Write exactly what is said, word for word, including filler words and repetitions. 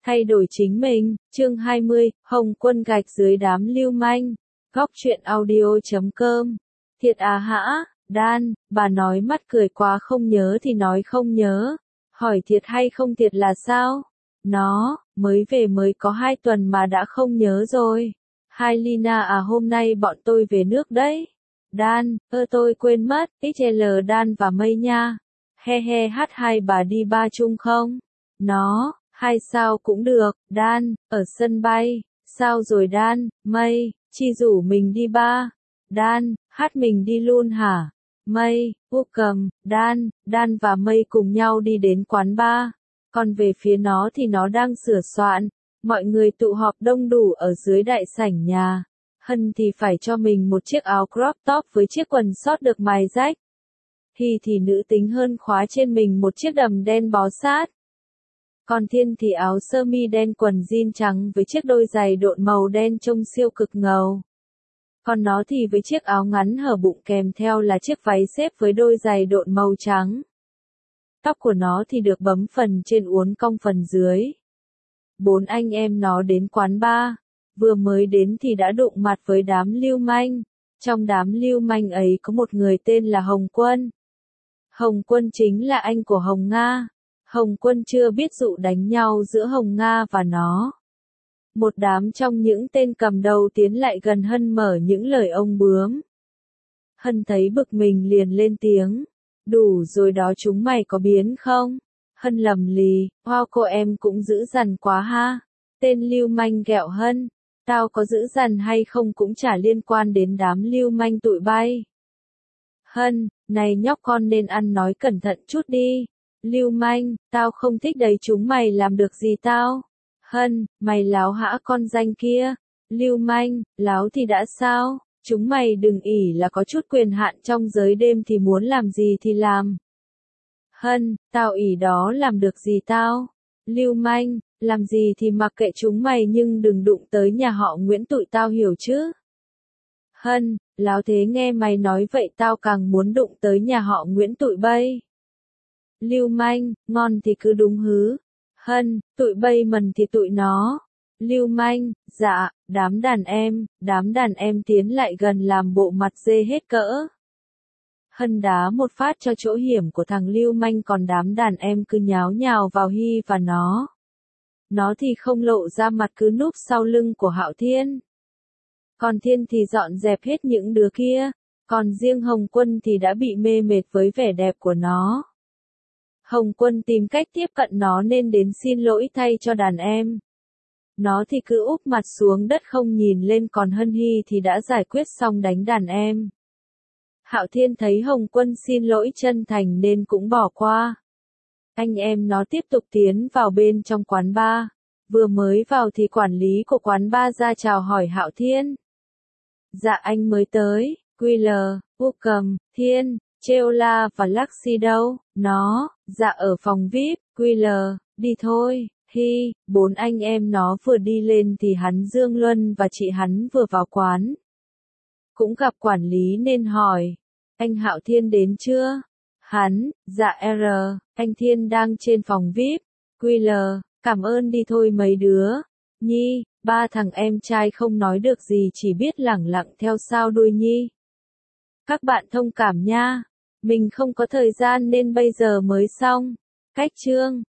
Thay đổi chính mình, chương hai mươi, Hồng Quân gạch dưới đám lưu manh. Góc truyện audio chấm com. Thiệt à hả, Dan, bà nói mắt cười quá, không nhớ thì nói không nhớ. Hỏi thiệt hay không thiệt là sao? Nó, mới về mới có hai tuần mà đã không nhớ rồi. Hai Lina à, hôm nay bọn tôi về nước đấy. Dan, ơ tôi quên mất, ích lờ Dan và Mây nha. He he hát hai bà đi ba chung không? Nó, hai sao cũng được, Dan, ở sân bay. Sao rồi Dan, Mây, Chi rủ mình đi ba. Dan, hát mình đi luôn hả? Mây, Úc cầm, Dan, Dan và Mây cùng nhau đi đến quán bar. Còn về phía nó thì nó đang sửa soạn. Mọi người tụ họp đông đủ ở dưới đại sảnh nhà. Hân thì phải cho mình một chiếc áo crop top với chiếc quần sót được mài rách. Hi thì nữ tính hơn, khóa trên mình một chiếc đầm đen bó sát. Còn Thiên thì áo sơ mi đen, quần jean trắng với chiếc đôi giày độn màu đen trông siêu cực ngầu. Còn nó thì với chiếc áo ngắn hở bụng kèm theo là chiếc váy xếp với đôi giày độn màu trắng. Tóc của nó thì được bấm phần trên uốn cong phần dưới. Bốn anh em nó đến quán bar. Vừa mới đến thì đã đụng mặt với đám lưu manh. Trong đám lưu manh ấy có một người tên là Hồng Quân. Hồng Quân chính là anh của Hồng Nga. Hồng Quân chưa biết dụ đánh nhau giữa Hồng Nga và nó. Một đám trong những tên cầm đầu tiến lại gần Hân mở những lời ông bướm. Hân thấy bực mình liền lên tiếng. Đủ rồi đó, chúng mày có biến không? Hân lầm lì, wow cô em cũng dữ dằn quá ha. Tên lưu manh ghẹo Hân. Tao có dữ dằn hay không cũng chả liên quan đến đám lưu manh tụi bay. Hân, này nhóc con nên ăn nói cẩn thận chút đi. Lưu manh, tao không thích đấy, chúng mày làm được gì tao? Hân, mày láo hả con danh kia? Lưu manh, láo thì đã sao? Chúng mày đừng ỉ là có chút quyền hạn trong giới đêm thì muốn làm gì thì làm. Hân, tao ỉ đó làm được gì tao? Lưu manh, làm gì thì mặc kệ chúng mày nhưng đừng đụng tới nhà họ Nguyễn tụi tao, hiểu chứ? Hân, láo thế, nghe mày nói vậy tao càng muốn đụng tới nhà họ Nguyễn tụi bay. Lưu manh, ngon thì cứ đúng hứ. Hân, tụi bay mần thì tụi nó. Lưu manh, dạ, đám đàn em, đám đàn em tiến lại gần làm bộ mặt dê hết cỡ. Hân đá một phát cho chỗ hiểm của thằng lưu manh, còn đám đàn em cứ nháo nhào vào Hi và nó. Nó thì không lộ ra mặt, cứ núp sau lưng của Hạo Thiên. Còn Thiên thì dọn dẹp hết những đứa kia. Còn riêng Hồng Quân thì đã bị mê mệt với vẻ đẹp của nó. Hồng Quân tìm cách tiếp cận nó nên đến xin lỗi thay cho đàn em. Nó thì cứ úp mặt xuống đất không nhìn lên, còn Hân Hi thì đã giải quyết xong đánh đàn em. Hạo Thiên thấy Hồng Quân xin lỗi chân thành nên cũng bỏ qua. Anh em nó tiếp tục tiến vào bên trong quán bar. Vừa mới vào thì quản lý của quán bar ra chào hỏi Hạo Thiên. Dạ anh mới tới, quy lờ, Úc cầm, Thiên, Cheola và Luxy đâu? Nó, dạ ở phòng vi ai pi, quy lờ, đi thôi. Hi, bốn anh em nó vừa đi lên thì hắn Dương Luân và chị hắn vừa vào quán. Cũng gặp quản lý nên hỏi, anh Hạo Thiên đến chưa? Hắn, dạ R, anh Thiên đang trên phòng vi ai pi, quy lờ, cảm ơn đi thôi mấy đứa. Nhi, ba thằng em trai không nói được gì, chỉ biết lẳng lặng theo sau đuôi Nhi. Các bạn thông cảm nha, mình không có thời gian nên bây giờ mới xong. Cách chương